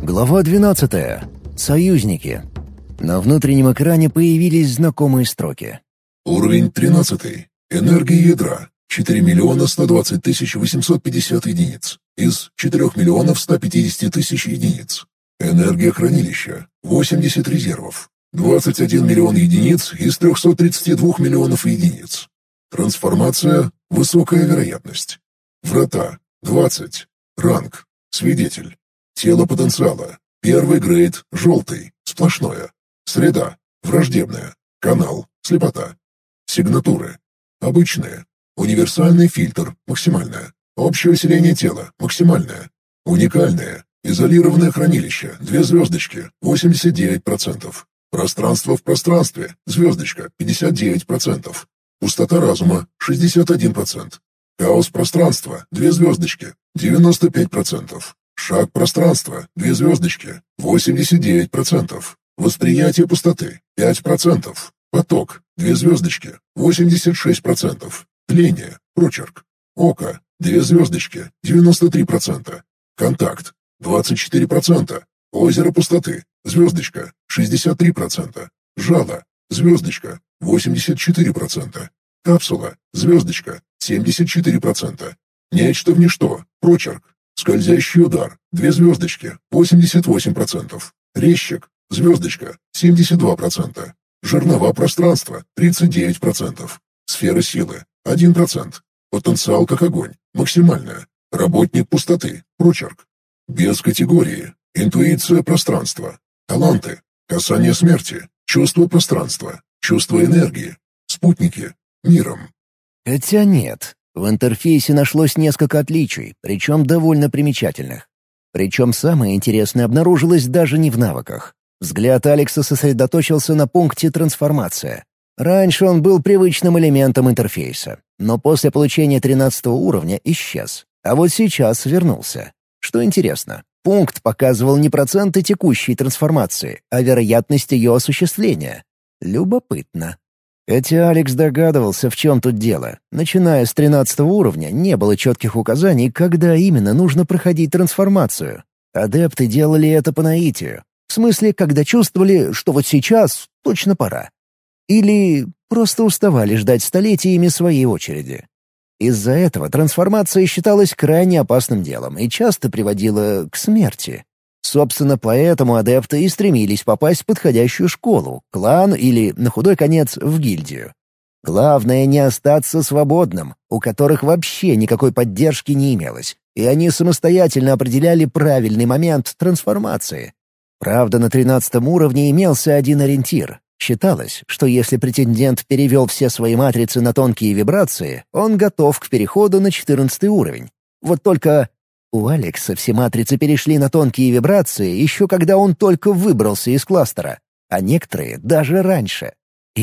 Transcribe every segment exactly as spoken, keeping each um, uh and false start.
Глава двенадцатая. Союзники. На внутреннем экране появились знакомые строки. Уровень тринадцатый. Энергия ядра. четыре миллиона сто двадцать тысяч восемьсот пятьдесят единиц. Из четырех миллионов ста пятидесяти тысяч единиц. Энергия хранилища. восемьдесят резервов. двадцать один миллион единиц из трехсот тридцати двух миллионов единиц. Трансформация. Высокая вероятность. Врата. двадцать. Ранг. Свидетель. Тело потенциала. Первый грейд. Желтый. Сплошное. Среда. Враждебная. Канал. Слепота. Сигнатуры. Обычные. Универсальный фильтр. Максимальное. Общее усиление тела. Максимальное. Уникальное. Изолированное хранилище. Две звездочки. восемьдесят девять процентов. Пространство в пространстве. Звездочка. пятьдесят девять процентов. Пустота разума. шестьдесят один процент. Хаос пространства. Две звездочки. девяносто пять процентов. Шаг пространства. Две звездочки. восемьдесят девять процентов. Восприятие пустоты. пять процентов. Поток. Две звездочки. восемьдесят шесть процентов. Тление. Прочерк. Око. Две звездочки. девяносто три процента. Контакт. двадцать четыре процента. Озеро пустоты. Звездочка. шестьдесят три процента. Жало. Звездочка. восемьдесят четыре процента. Капсула. Звездочка. семьдесят четыре процента. Нечто в ничто. Прочерк. Скользящий удар. Две звездочки. восемьдесят восемь процентов. Резчик. Звездочка. семьдесят два процента. Жернова пространства. тридцать девять процентов. Сфера силы. один процент. Потенциал как огонь. Максимальная. Работник пустоты. Прочерк. Без категории. Интуиция пространства. Таланты. Касание смерти. Чувство пространства. Чувство энергии. Спутники. Миром. Хотя нет. В интерфейсе нашлось несколько отличий, причем довольно примечательных. Причем самое интересное обнаружилось даже не в навыках. Взгляд Алекса сосредоточился на пункте «Трансформация». Раньше он был привычным элементом интерфейса, но после получения тринадцатого уровня исчез. А вот сейчас вернулся. Что интересно, пункт показывал не проценты текущей трансформации, а вероятность ее осуществления. Любопытно. Хотя Алекс догадывался, в чем тут дело. Начиная с тринадцатого уровня не было четких указаний, когда именно нужно проходить трансформацию. Адепты делали это по наитию. В смысле, когда чувствовали, что вот сейчас точно пора. Или просто уставали ждать столетиями своей очереди. Из-за этого трансформация считалась крайне опасным делом и часто приводила к смерти. Собственно, поэтому адепты и стремились попасть в подходящую школу, клан или, на худой конец, в гильдию. Главное не остаться свободным, у которых вообще никакой поддержки не имелось, и они самостоятельно определяли правильный момент трансформации. Правда, на тринадцатом уровне имелся один ориентир. Считалось, что если претендент перевел все свои матрицы на тонкие вибрации, он готов к переходу на четырнадцатый уровень. Вот только у Алекса все матрицы перешли на тонкие вибрации еще когда он только выбрался из кластера, а некоторые даже раньше.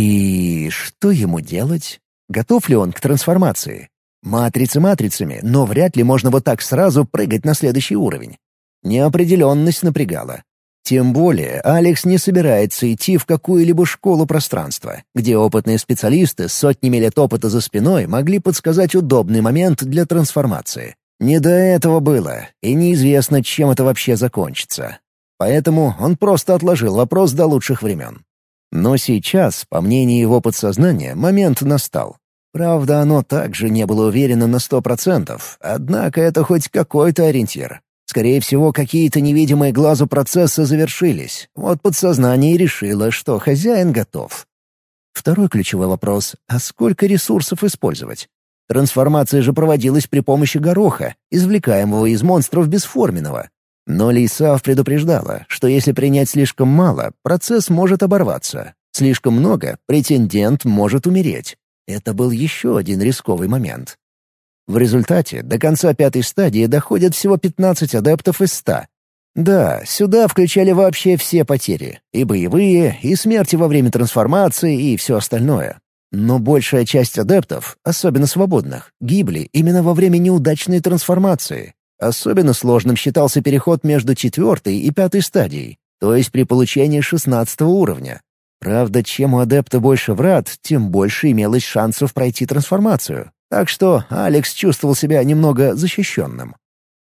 И что ему делать? Готов ли он к трансформации? Матрицы матрицами, но вряд ли можно вот так сразу прыгать на следующий уровень. Неопределенность напрягала. Тем более Алекс не собирается идти в какую-либо школу пространства, где опытные специалисты с сотнями лет опыта за спиной могли подсказать удобный момент для трансформации. Не до этого было, и неизвестно, чем это вообще закончится. Поэтому он просто отложил вопрос до лучших времен. Но сейчас, по мнению его подсознания, момент настал. Правда, оно также не было уверено на сто процентов, однако это хоть какой-то ориентир. Скорее всего, какие-то невидимые глазу процессы завершились. Вот подсознание и решило, что хозяин готов. Второй ключевой вопрос — а сколько ресурсов использовать? Трансформация же проводилась при помощи гороха, извлекаемого из монстров бесформенного. Но Лейсав предупреждала, что если принять слишком мало, процесс может оборваться. Слишком много — претендент может умереть. Это был еще один рисковый момент. В результате до конца пятой стадии доходят всего пятнадцать адептов из ста. Да, сюда включали вообще все потери. И боевые, и смерти во время трансформации, и все остальное. Но большая часть адептов, особенно свободных, гибли именно во время неудачной трансформации. Особенно сложным считался переход между четвертой и пятой стадией, то есть при получении шестнадцатого уровня. Правда, чем у адепта больше врат, тем больше имелось шансов пройти трансформацию. Так что Алекс чувствовал себя немного защищенным.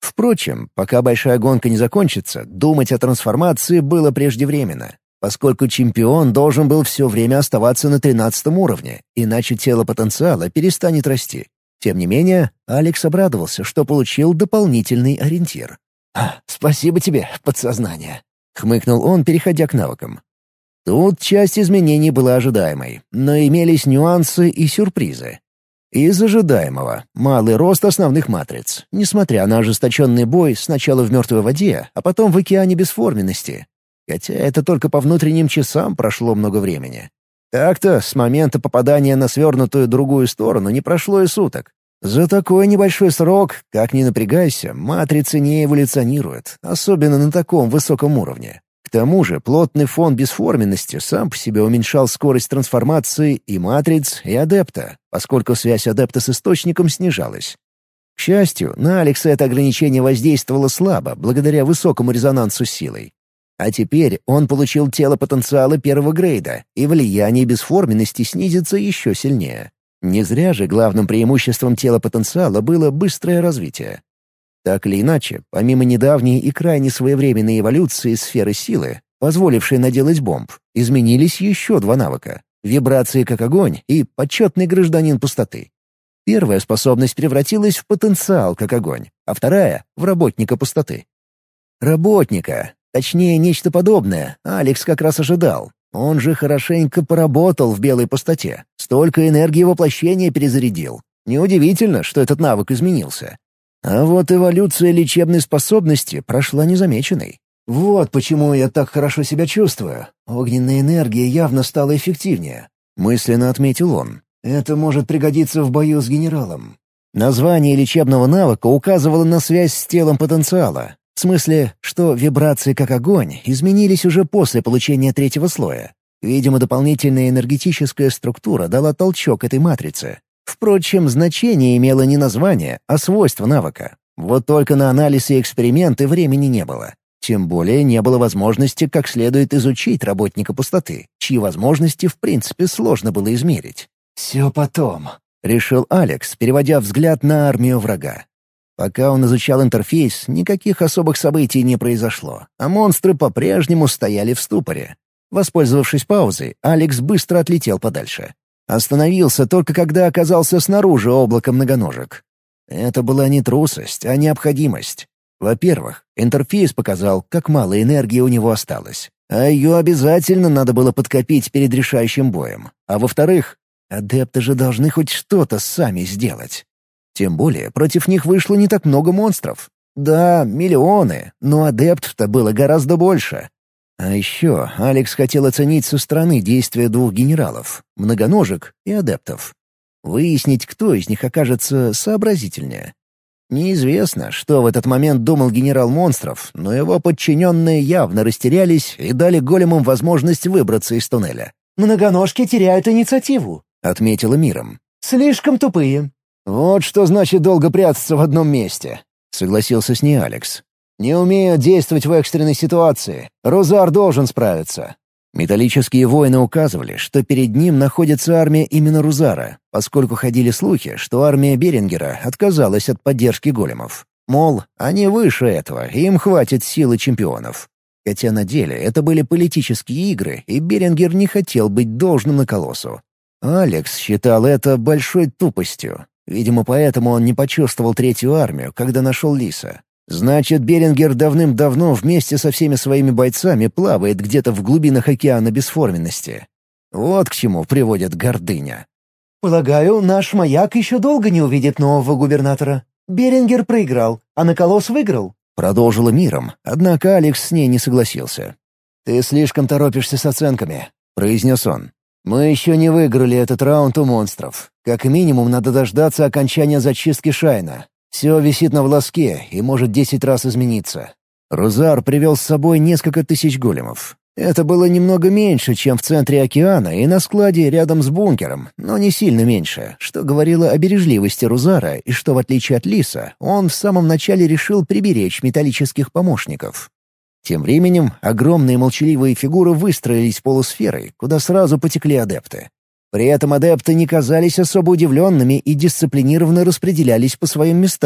Впрочем, пока большая гонка не закончится, думать о трансформации было преждевременно, поскольку чемпион должен был все время оставаться на тринадцатом уровне, иначе тело потенциала перестанет расти. Тем не менее, Алекс обрадовался, что получил дополнительный ориентир. «А, спасибо тебе, подсознание», — хмыкнул он, переходя к навыкам. Тут часть изменений была ожидаемой, но имелись нюансы и сюрпризы. Из ожидаемого — малый рост основных матриц, несмотря на ожесточенный бой сначала в мертвой воде, а потом в океане бесформенности. Хотя это только по внутренним часам прошло много времени. Так-то с момента попадания на свернутую другую сторону не прошло и суток. За такой небольшой срок, как ни напрягайся, матрицы не эволюционируют, особенно на таком высоком уровне. К тому же плотный фон бесформенности сам по себе уменьшал скорость трансформации и матриц, и адепта, поскольку связь адепта с источником снижалась. К счастью, на Алекса это ограничение воздействовало слабо, благодаря высокому резонансу с силой. А теперь он получил тело потенциала первого грейда, и влияние бесформенности снизится еще сильнее. Не зря же главным преимуществом тела потенциала было быстрое развитие. Так или иначе, помимо недавней и крайне своевременной эволюции сферы силы, позволившей наделать бомб, изменились еще два навыка — вибрации как огонь и почетный гражданин пустоты. Первая способность превратилась в потенциал как огонь, а вторая — в работника пустоты. Работника, точнее, нечто подобное, Алекс как раз ожидал. Он же хорошенько поработал в белой пустоте, столько энергии воплощения перезарядил. Неудивительно, что этот навык изменился. А вот эволюция лечебной способности прошла незамеченной. «Вот почему я так хорошо себя чувствую. Огненная энергия явно стала эффективнее», — мысленно отметил он. «Это может пригодиться в бою с генералом». Название лечебного навыка указывало на связь с телом потенциала. В смысле, что вибрации как огонь изменились уже после получения третьего слоя. Видимо, дополнительная энергетическая структура дала толчок этой матрице. Впрочем, значение имело не название, а свойство навыка. Вот только на анализ и эксперименты времени не было. Тем более не было возможности как следует изучить работника пустоты, чьи возможности в принципе сложно было измерить. «Все потом», — решил Алекс, переводя взгляд на армию врага. Пока он изучал интерфейс, никаких особых событий не произошло, а монстры по-прежнему стояли в ступоре. Воспользовавшись паузой, Алекс быстро отлетел подальше. Остановился только когда оказался снаружи облака многоножек. Это была не трусость, а необходимость. Во-первых, интерфейс показал, как мало энергии у него осталось, а ее обязательно надо было подкопить перед решающим боем. А во-вторых, адепты же должны хоть что-то сами сделать. Тем более против них вышло не так много монстров. Да, миллионы, но адептов-то было гораздо больше. А еще Алекс хотел оценить со стороны действия двух генералов — многоножек и адептов. Выяснить, кто из них окажется сообразительнее. Неизвестно, что в этот момент думал генерал монстров, но его подчиненные явно растерялись и дали големам возможность выбраться из туннеля. «Многоножки теряют инициативу», — отметила Миром. «Слишком тупые». «Вот что значит долго прятаться в одном месте», — согласился с ней Алекс. «Не умеют действовать в экстренной ситуации. Рузар должен справиться». Металлические воины указывали, что перед ним находится армия именно Рузара, поскольку ходили слухи, что армия Берингера отказалась от поддержки големов. Мол, они выше этого, им хватит силы чемпионов. Хотя на деле это были политические игры, и Берингер не хотел быть должным на колоссу. Алекс считал это большой тупостью. Видимо, поэтому он не почувствовал третью армию, когда нашел Лиса. Значит, Берингер давным-давно вместе со всеми своими бойцами плавает где-то в глубинах океана бесформенности. Вот к чему приводит гордыня. «Полагаю, наш маяк еще долго не увидит нового губернатора. Берингер проиграл, а Наколос выиграл», — продолжила Миром, однако Алекс с ней не согласился. «Ты слишком торопишься с оценками», — произнес он. «Мы еще не выиграли этот раунд у монстров. Как минимум надо дождаться окончания зачистки Шайна. Все висит на волоске и может десять раз измениться». Рузар привел с собой несколько тысяч големов. Это было немного меньше, чем в центре океана и на складе рядом с бункером, но не сильно меньше, что говорило о бережливости Рузара и что, в отличие от Лиса, он в самом начале решил приберечь металлических помощников. Тем временем огромные молчаливые фигуры выстроились полусферой, куда сразу потекли адепты. При этом адепты не казались особо удивленными и дисциплинированно распределялись по своим местам.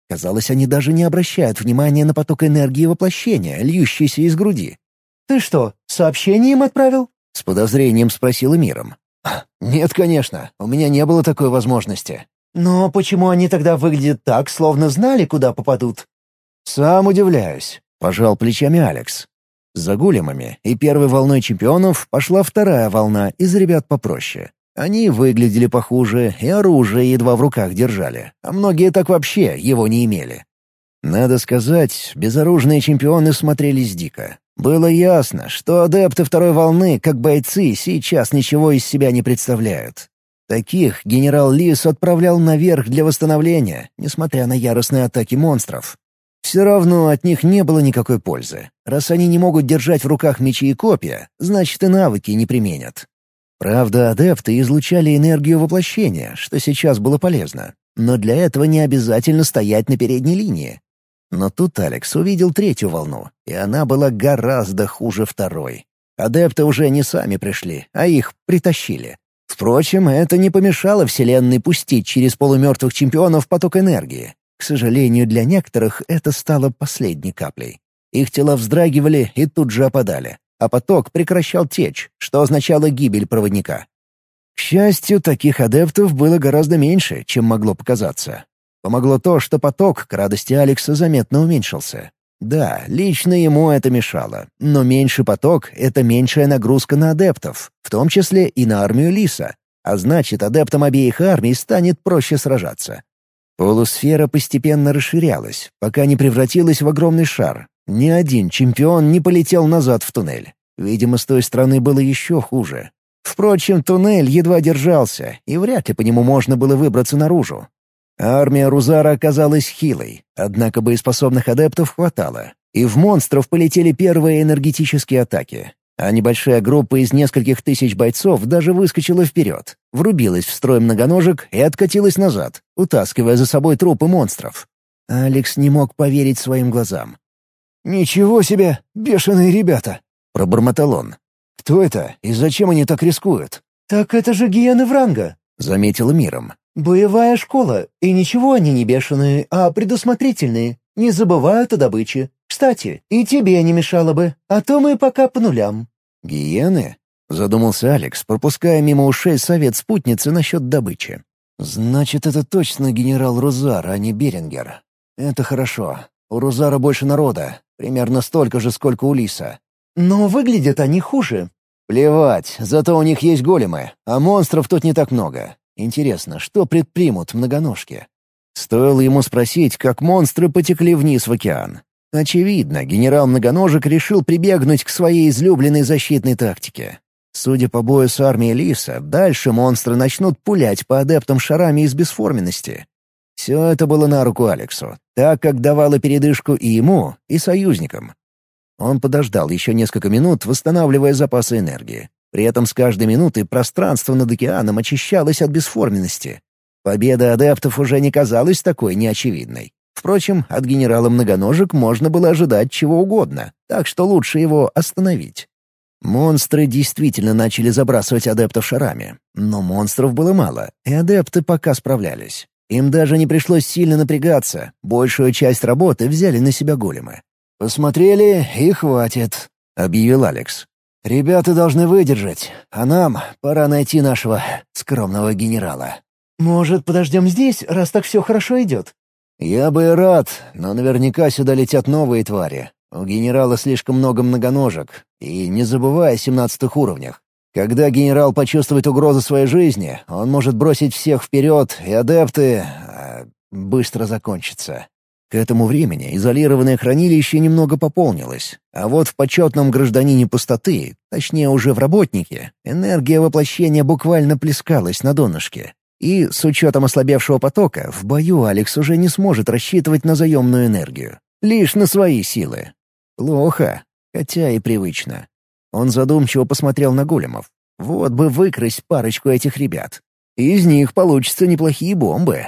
Казалось, они даже не обращают внимания на поток энергии воплощения, льющийся из груди. «Ты что, сообщение им отправил?» — с подозрением спросила Миром. «Нет, конечно, у меня не было такой возможности». «Но почему они тогда выглядят так, словно знали, куда попадут?» «Сам удивляюсь», — пожал плечами Алекс. За големами и первой волной чемпионов пошла вторая волна из ребят попроще. Они выглядели похуже и оружие едва в руках держали, а многие так вообще его не имели. Надо сказать, безоружные чемпионы смотрелись дико. Было ясно, что адепты второй волны, как бойцы, сейчас ничего из себя не представляют. Таких генерал Лис отправлял наверх для восстановления, несмотря на яростные атаки монстров. Все равно от них не было никакой пользы. Раз они не могут держать в руках мечи и копья, значит и навыки не применят. Правда, адепты излучали энергию воплощения, что сейчас было полезно. Но для этого не обязательно стоять на передней линии. Но тут Алекс увидел третью волну, и она была гораздо хуже второй. Адепты уже не сами пришли, а их притащили. Впрочем, это не помешало Вселенной пустить через полумертвых чемпионов поток энергии. К сожалению, для некоторых это стало последней каплей. Их тела вздрагивали и тут же опадали, а поток прекращал течь, что означало гибель проводника. К счастью, таких адептов было гораздо меньше, чем могло показаться. Помогло то, что поток, к радости Алекса, заметно уменьшился. Да, лично ему это мешало, но меньший поток — это меньшая нагрузка на адептов, в том числе и на армию Лиса, а значит, адептам обеих армий станет проще сражаться. Полусфера постепенно расширялась, пока не превратилась в огромный шар. Ни один чемпион не полетел назад в туннель. Видимо, с той стороны было еще хуже. Впрочем, туннель едва держался, и вряд ли по нему можно было выбраться наружу. Армия Рузара оказалась хилой, однако боеспособных адептов хватало, и в монстров полетели первые энергетические атаки. А небольшая группа из нескольких тысяч бойцов даже выскочила вперед, врубилась в строй многоножек и откатилась назад, утаскивая за собой трупы монстров. Алекс не мог поверить своим глазам. «Ничего себе, бешеные ребята!» — пробормотал он. «Кто это и зачем они так рискуют?» «Так это же гиены Вранга», — заметила Миром. «Боевая школа, и ничего они не бешеные, а предусмотрительные, не забывают о добыче. Кстати, и тебе не мешало бы, а то мы пока по нулям». «Гиены?» — задумался Алекс, пропуская мимо ушей совет спутницы насчет добычи. «Значит, это точно генерал Рузар, а не Берингер. Это хорошо. У Рузара больше народа, примерно столько же, сколько у Лиса. Но выглядят они хуже». «Плевать, зато у них есть големы, а монстров тут не так много. Интересно, что предпримут многоножки?» Стоило ему спросить, как монстры потекли вниз в океан. Очевидно, генерал Многоножек решил прибегнуть к своей излюбленной защитной тактике. Судя по бою с армией Лиса, дальше монстры начнут пулять по адептам шарами из бесформенности. Все это было на руку Алексу, так как давало передышку и ему, и союзникам. Он подождал еще несколько минут, восстанавливая запасы энергии. При этом с каждой минутой пространство над океаном очищалось от бесформенности. Победа адептов уже не казалась такой неочевидной. Впрочем, от генерала Многоножек можно было ожидать чего угодно, так что лучше его остановить. Монстры действительно начали забрасывать адептов шарами, но монстров было мало, и адепты пока справлялись. Им даже не пришлось сильно напрягаться, большую часть работы взяли на себя големы. «Посмотрели, и хватит», — объявил Алекс. «Ребята должны выдержать, а нам пора найти нашего скромного генерала». «Может, подождем здесь, раз так все хорошо идет?» «Я бы и рад, но наверняка сюда летят новые твари. У генерала слишком много многоножек, и не забывай о семнадцатых уровнях. Когда генерал почувствует угрозу своей жизни, он может бросить всех вперед, и адепты... Э, быстро закончатся». К этому времени изолированное хранилище немного пополнилось, а вот в почетном гражданине пустоты, точнее уже в работнике, энергия воплощения буквально плескалась на донышке. И, с учетом ослабевшего потока, в бою Алекс уже не сможет рассчитывать на заемную энергию. Лишь на свои силы. Плохо, хотя и привычно. Он задумчиво посмотрел на големов. Вот бы выкрасть парочку этих ребят. Из них получатся неплохие бомбы.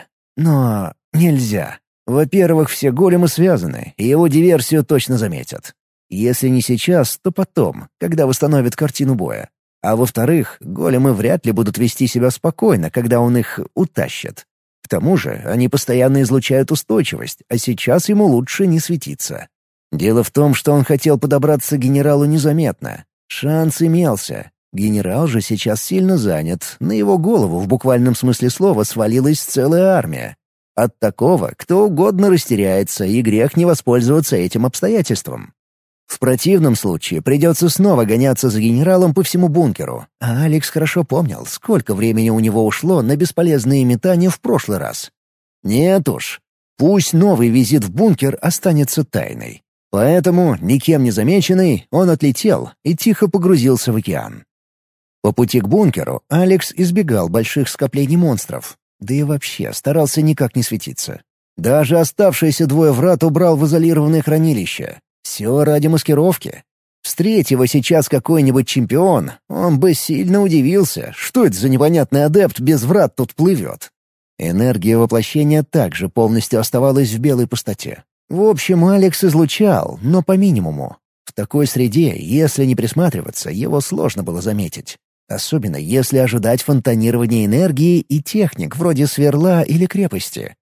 Но нельзя. Во-первых, все големы связаны, и его диверсию точно заметят. Если не сейчас, то потом, когда восстановят картину боя. А во-вторых, големы вряд ли будут вести себя спокойно, когда он их утащит. К тому же они постоянно излучают устойчивость, а сейчас ему лучше не светиться. Дело в том, что он хотел подобраться к генералу незаметно. Шанс имелся. Генерал же сейчас сильно занят, на его голову в буквальном смысле слова свалилась целая армия. От такого кто угодно растеряется, и грех не воспользоваться этим обстоятельством. В противном случае придется снова гоняться за генералом по всему бункеру, а Алекс хорошо помнил, сколько времени у него ушло на бесполезные метания в прошлый раз. Нет уж, пусть новый визит в бункер останется тайной. Поэтому, никем не замеченный, он отлетел и тихо погрузился в океан. По пути к бункеру Алекс избегал больших скоплений монстров, да и вообще старался никак не светиться. Даже оставшиеся двое врат убрал в изолированное хранилище. Все ради маскировки. Встреть его сейчас какой-нибудь чемпион, он бы сильно удивился, что это за непонятный адепт без врат тут плывет. Энергия воплощения также полностью оставалась в белой пустоте. В общем, Алекс излучал, но по минимуму. В такой среде, если не присматриваться, его сложно было заметить. Особенно если ожидать фонтанирования энергии и техник вроде сверла или крепости.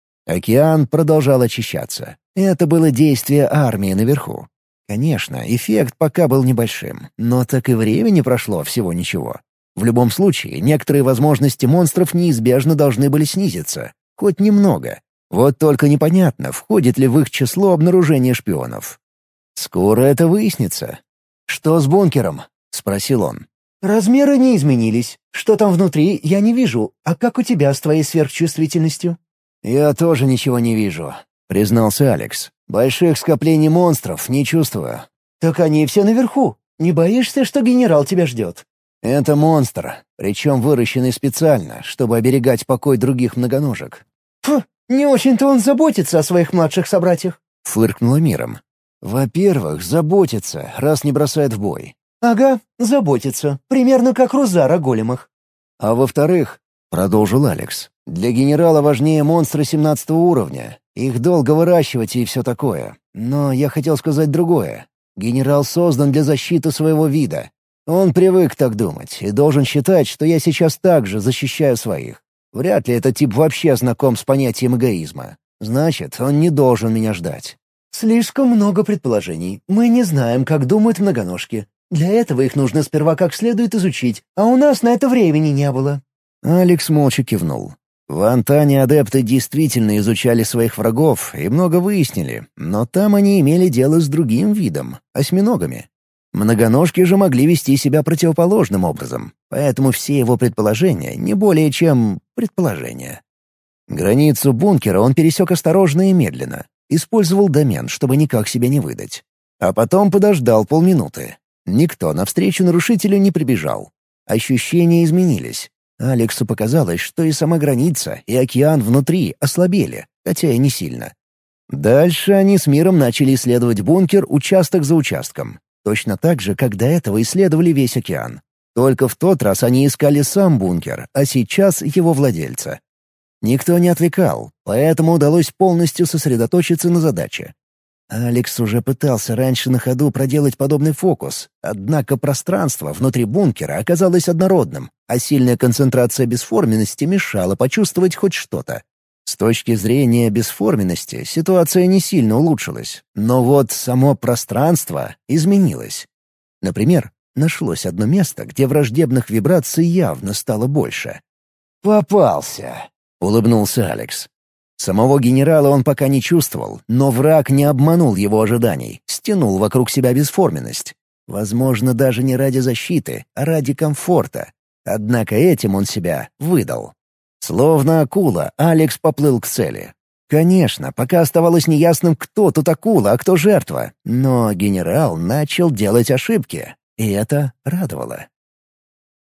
Океан продолжал очищаться. Это было действие армии наверху. Конечно, эффект пока был небольшим, но так и времени прошло всего ничего. В любом случае, некоторые возможности монстров неизбежно должны были снизиться. Хоть немного. Вот только непонятно, входит ли в их число обнаружение шпионов. Скоро это выяснится. «Что с бункером?» — спросил он. «Размеры не изменились. Что там внутри, я не вижу. А как у тебя с твоей сверхчувствительностью?» «Я тоже ничего не вижу», — признался Алекс. «Больших скоплений монстров не чувствую». «Так они все наверху. Не боишься, что генерал тебя ждет?» «Это монстр, причем выращенный специально, чтобы оберегать покой других многоножек». «Фу, не очень-то он заботится о своих младших собратьях», — фыркнула Миром. «Во-первых, заботится, раз не бросает в бой». «Ага, заботится. Примерно как Рузар о големах». «А во-вторых, — продолжил Алекс, — для генерала важнее монстры семнадцатого уровня. Их долго выращивать и все такое. Но я хотел сказать другое. Генерал создан для защиты своего вида. Он привык так думать и должен считать, что я сейчас также защищаю своих. Вряд ли этот тип вообще знаком с понятием эгоизма. Значит, он не должен меня ждать». «Слишком много предположений. Мы не знаем, как думают многоножки. Для этого их нужно сперва как следует изучить, а у нас на это времени не было». Алекс молча кивнул. В Антане адепты действительно изучали своих врагов и много выяснили, но там они имели дело с другим видом — осьминогами. Многоножки же могли вести себя противоположным образом, поэтому все его предположения не более чем предположения. Границу бункера он пересек осторожно и медленно, использовал домен, чтобы никак себя не выдать. А потом подождал полминуты. Никто навстречу нарушителю не прибежал. Ощущения изменились. Алексу показалось, что и сама граница, и океан внутри ослабели, хотя и не сильно. Дальше они с Миром начали исследовать бункер участок за участком. Точно так же, как до этого исследовали весь океан. Только в тот раз они искали сам бункер, а сейчас его владельца. Никто не отвлекал, поэтому удалось полностью сосредоточиться на задаче. Алекс уже пытался раньше на ходу проделать подобный фокус, однако пространство внутри бункера оказалось однородным, а сильная концентрация бесформенности мешала почувствовать хоть что-то. С точки зрения бесформенности ситуация не сильно улучшилась, но вот само пространство изменилось. Например, нашлось одно место, где враждебных вибраций явно стало больше. «Попался!» — улыбнулся Алекс. Самого генерала он пока не чувствовал, но враг не обманул его ожиданий, стянул вокруг себя бесформенность. Возможно, даже не ради защиты, а ради комфорта. Однако этим он себя выдал. Словно акула, Алекс поплыл к цели. Конечно, пока оставалось неясным, кто тут акула, а кто жертва, но генерал начал делать ошибки, и это радовало.